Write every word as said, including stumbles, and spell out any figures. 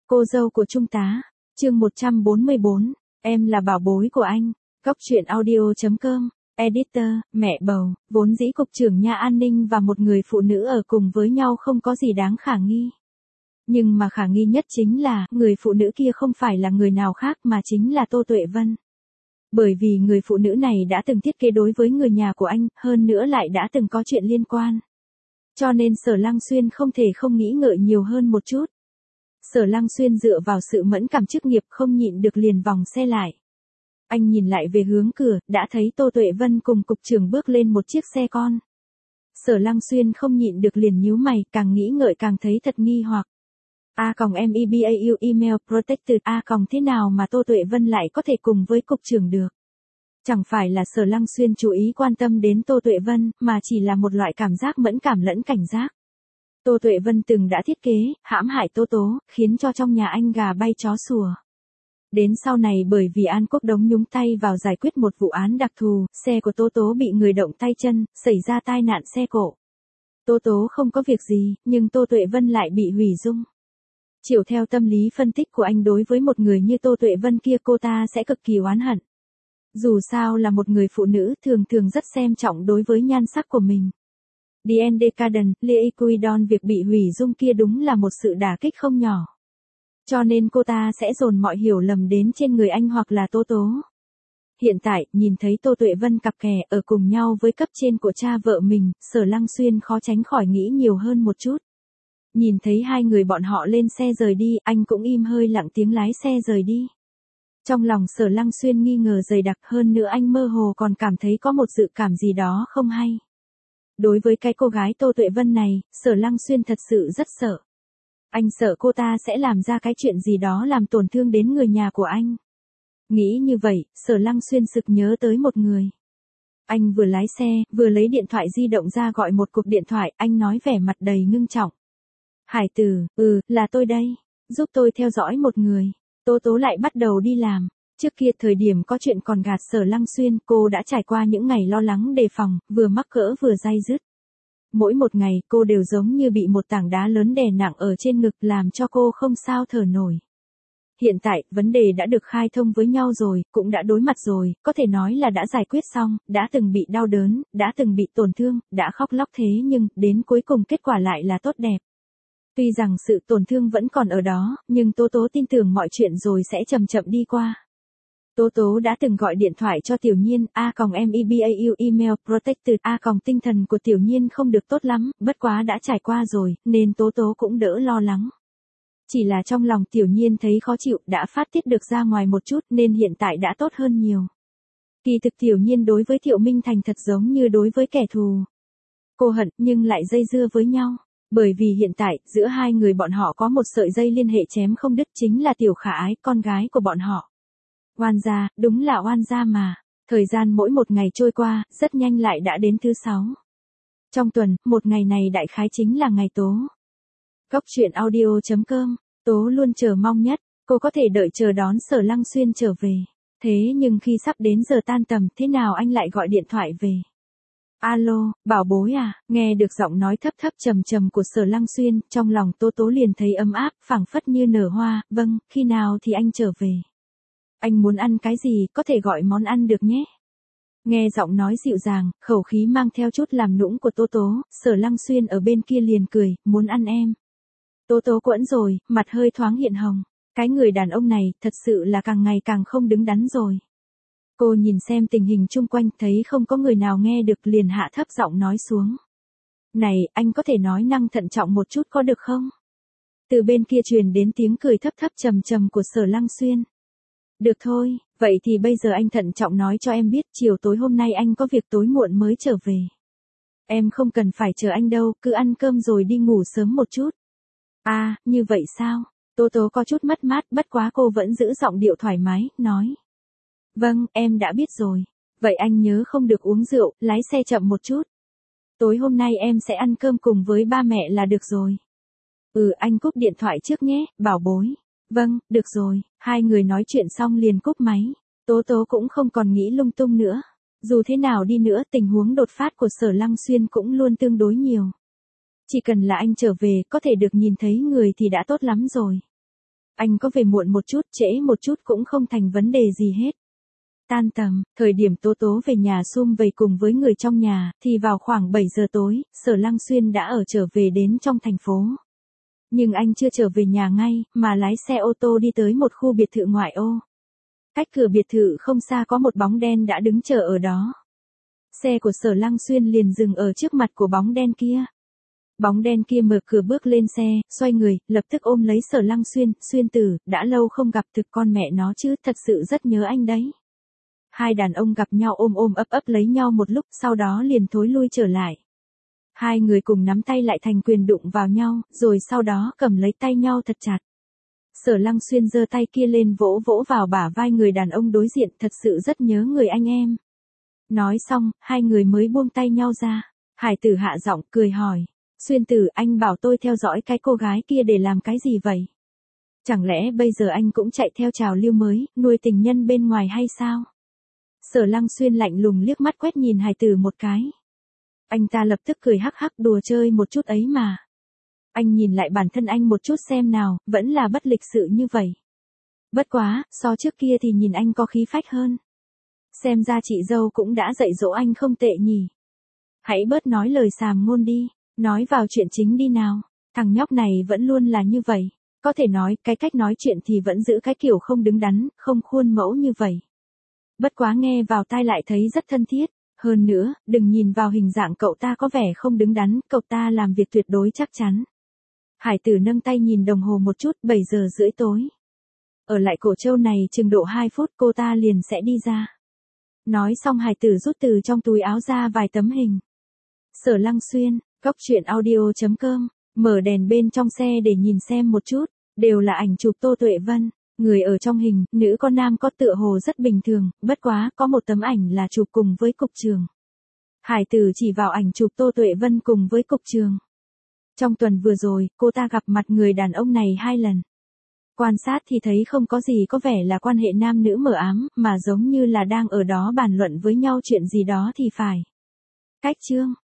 Cô dâu của Trung tá, chương một trăm bốn mươi bốn, em là bảo bối của anh. Góc truyện audio chấm com, editor, mẹ bầu, vốn dĩ cục trưởng nhà an ninh và một người phụ nữ ở cùng với nhau không có gì đáng khả nghi. Nhưng mà khả nghi nhất chính là, người phụ nữ kia không phải là người nào khác mà chính là Tô Tuệ Vân. Bởi vì người phụ nữ này đã từng thiết kế đối với người nhà của anh, hơn nữa lại đã từng có chuyện liên quan. Cho nên Sở Lăng Xuyên không thể không nghĩ ngợi nhiều hơn một chút. Sở Lăng Xuyên dựa vào sự mẫn cảm chức nghiệp không nhịn được liền vòng xe lại. Anh nhìn lại về hướng cửa, đã thấy Tô Tuệ Vân cùng cục trưởng bước lên một chiếc xe con. Sở Lăng Xuyên không nhịn được liền nhíu mày, càng nghĩ ngợi càng thấy thật nghi hoặc. A còng em e b a u email protected A còng thế nào mà Tô Tuệ Vân lại có thể cùng với cục trưởng được? Chẳng phải là Sở Lăng Xuyên chú ý quan tâm đến Tô Tuệ Vân, mà chỉ là một loại cảm giác mẫn cảm lẫn cảnh giác. Tô Tuệ Vân từng đã thiết kế, hãm hại Tố Tố, khiến cho trong nhà anh gà bay chó sủa. Đến sau này bởi vì An Quốc Đống nhúng tay vào giải quyết một vụ án đặc thù, xe của Tố Tố bị người động tay chân, xảy ra tai nạn xe cộ. Tố Tố không có việc gì, nhưng Tô Tuệ Vân lại bị hủy dung. Chiều theo tâm lý phân tích của anh đối với một người như Tô Tuệ Vân kia cô ta sẽ cực kỳ oán hận. Dù sao là một người phụ nữ thường thường rất xem trọng đối với nhan sắc của mình. Diane Decadent, Lily Quidon việc bị hủy dung kia đúng là một sự đả kích không nhỏ. Cho nên cô ta sẽ dồn mọi hiểu lầm đến trên người anh hoặc là Tố Tố. Hiện tại, nhìn thấy Tô Tuệ Vân cặp kè ở cùng nhau với cấp trên của cha vợ mình, Sở Lăng Xuyên khó tránh khỏi nghĩ nhiều hơn một chút. Nhìn thấy hai người bọn họ lên xe rời đi, anh cũng im hơi lặng tiếng lái xe rời đi. Trong lòng Sở Lăng Xuyên nghi ngờ dày đặc hơn nữa anh mơ hồ còn cảm thấy có một dự cảm gì đó không hay. Đối với cái cô gái Tô Tuệ Vân này, Sở Lăng Xuyên thật sự rất sợ. Anh sợ cô ta sẽ làm ra cái chuyện gì đó làm tổn thương đến người nhà của anh. Nghĩ như vậy, Sở Lăng Xuyên sực nhớ tới một người. Anh vừa lái xe, vừa lấy điện thoại di động ra gọi một cuộc điện thoại, anh nói vẻ mặt đầy ngưng trọng. Hải Tử, ừ, là tôi đây, giúp tôi theo dõi một người. Tố Tố lại bắt đầu đi làm. Trước kia thời điểm có chuyện còn gạt Sở Lăng Xuyên, cô đã trải qua những ngày lo lắng đề phòng, vừa mắc cỡ vừa day dứt. Mỗi một ngày, cô đều giống như bị một tảng đá lớn đè nặng ở trên ngực làm cho cô không sao thở nổi. Hiện tại, vấn đề đã được khai thông với nhau rồi, cũng đã đối mặt rồi, có thể nói là đã giải quyết xong, đã từng bị đau đớn, đã từng bị tổn thương, đã khóc lóc thế nhưng, đến cuối cùng kết quả lại là tốt đẹp. Tuy rằng sự tổn thương vẫn còn ở đó, nhưng Tố Tố tin tưởng mọi chuyện rồi sẽ chậm chậm đi qua. Tố Tố đã từng gọi điện thoại cho Tiểu Nhiên, A còng em e b a u email protected A còng tinh thần của Tiểu Nhiên không được tốt lắm, bất quá đã trải qua rồi, nên Tố Tố cũng đỡ lo lắng. Chỉ là trong lòng Tiểu Nhiên thấy khó chịu, đã phát tiết được ra ngoài một chút nên hiện tại đã tốt hơn nhiều. Kỳ thực Tiểu Nhiên đối với Thiệu Minh Thành thật giống như đối với kẻ thù. Cô hận nhưng lại dây dưa với nhau. Bởi vì hiện tại, giữa hai người bọn họ có một sợi dây liên hệ chém không đứt chính là Tiểu Khả Ái, con gái của bọn họ. Oan gia, đúng là oan gia mà. Thời gian mỗi một ngày trôi qua, rất nhanh lại đã đến thứ sáu. Trong tuần, một ngày này đại khái chính là ngày Tố. Góc truyện audio chấm com, Tố luôn chờ mong nhất, cô có thể đợi chờ đón Sở Lăng Xuyên trở về. Thế nhưng khi sắp đến giờ tan tầm, thế nào anh lại gọi điện thoại về? Alo, bảo bối à, nghe được giọng nói thấp thấp trầm trầm của Sở Lăng Xuyên, trong lòng Tố Tố liền thấy ấm áp, phảng phất như nở hoa, vâng, khi nào thì anh trở về? Anh muốn ăn cái gì, có thể gọi món ăn được nhé. Nghe giọng nói dịu dàng, khẩu khí mang theo chút làm nũng của Tố Tố, Sở Lăng Xuyên ở bên kia liền cười, muốn ăn em. Tố Tố quẫn rồi, mặt hơi thoáng hiện hồng. Cái người đàn ông này, thật sự là càng ngày càng không đứng đắn rồi. Cô nhìn xem tình hình chung quanh, thấy không có người nào nghe được liền hạ thấp giọng nói xuống. Này, anh có thể nói năng thận trọng một chút có được không? Từ bên kia truyền đến tiếng cười thấp thấp trầm trầm của Sở Lăng Xuyên. Được thôi, vậy thì bây giờ anh thận trọng nói cho em biết, chiều tối hôm nay anh có việc tối muộn mới trở về. Em không cần phải chờ anh đâu, cứ ăn cơm rồi đi ngủ sớm một chút. À, như vậy sao? Tố Tố có chút mất mát, bất quá cô vẫn giữ giọng điệu thoải mái, nói. Vâng, em đã biết rồi. Vậy anh nhớ không được uống rượu, lái xe chậm một chút. Tối hôm nay em sẽ ăn cơm cùng với ba mẹ là được rồi. Ừ, anh cúp điện thoại trước nhé, bảo bối. Vâng, được rồi, hai người nói chuyện xong liền cúp máy. Tố Tố cũng không còn nghĩ lung tung nữa. Dù thế nào đi nữa, tình huống đột phát của Sở Lăng Xuyên cũng luôn tương đối nhiều. Chỉ cần là anh trở về, có thể được nhìn thấy người thì đã tốt lắm rồi. Anh có về muộn một chút, trễ một chút cũng không thành vấn đề gì hết. Tan tầm, thời điểm Tố Tố về nhà sum vầy cùng với người trong nhà, thì vào khoảng bảy giờ tối, Sở Lăng Xuyên đã ở trở về đến trong thành phố. Nhưng anh chưa trở về nhà ngay, mà lái xe ô tô đi tới một khu biệt thự ngoại ô. Cách cửa biệt thự không xa có một bóng đen đã đứng chờ ở đó. Xe của Sở Lăng Xuyên liền dừng ở trước mặt của bóng đen kia. Bóng đen kia mở cửa bước lên xe, xoay người, lập tức ôm lấy Sở Lăng Xuyên, Xuyên tử, đã lâu không gặp thực con mẹ nó chứ, thật sự rất nhớ anh đấy. Hai đàn ông gặp nhau ôm ôm ấp ấp lấy nhau một lúc, sau đó liền thối lui trở lại. Hai người cùng nắm tay lại thành quyền đụng vào nhau, rồi sau đó cầm lấy tay nhau thật chặt. Sở Lăng Xuyên giơ tay kia lên vỗ vỗ vào bả vai người đàn ông đối diện, thật sự rất nhớ người anh em. Nói xong, hai người mới buông tay nhau ra. Hải tử hạ giọng cười hỏi. Xuyên tử, anh bảo tôi theo dõi cái cô gái kia để làm cái gì vậy? Chẳng lẽ bây giờ anh cũng chạy theo trào lưu mới, nuôi tình nhân bên ngoài hay sao? Sở Lăng Xuyên lạnh lùng liếc mắt quét nhìn Hải tử một cái. Anh ta lập tức cười hắc hắc, đùa chơi một chút ấy mà. Anh nhìn lại bản thân anh một chút xem nào, vẫn là bất lịch sự như vậy. Bất quá, so trước kia thì nhìn anh có khí phách hơn. Xem ra chị dâu cũng đã dạy dỗ anh không tệ nhỉ. Hãy bớt nói lời xàm ngôn đi, nói vào chuyện chính đi nào. Thằng nhóc này vẫn luôn là như vậy. Có thể nói, cái cách nói chuyện thì vẫn giữ cái kiểu không đứng đắn, không khuôn mẫu như vậy. Bất quá nghe vào tai lại thấy rất thân thiết. Hơn nữa, đừng nhìn vào hình dạng cậu ta có vẻ không đứng đắn, cậu ta làm việc tuyệt đối chắc chắn. Hải tử nâng tay nhìn đồng hồ một chút, bảy giờ rưỡi tối. Ở lại Cổ Châu này chừng độ hai phút cô ta liền sẽ đi ra. Nói xong Hải tử rút từ trong túi áo ra vài tấm hình. Sở Lăng Xuyên, góc truyện audio chấm com, mở đèn bên trong xe để nhìn xem một chút, đều là ảnh chụp Tô Tuệ Vân. Người ở trong hình, nữ con nam có tựa hồ rất bình thường, bất quá, có một tấm ảnh là chụp cùng với cục trường. Hải tử chỉ vào ảnh chụp Tô Tuệ Vân cùng với cục trường. Trong tuần vừa rồi, cô ta gặp mặt người đàn ông này hai lần. Quan sát thì thấy không có gì có vẻ là quan hệ nam nữ mờ ám, mà giống như là đang ở đó bàn luận với nhau chuyện gì đó thì phải. Cách chương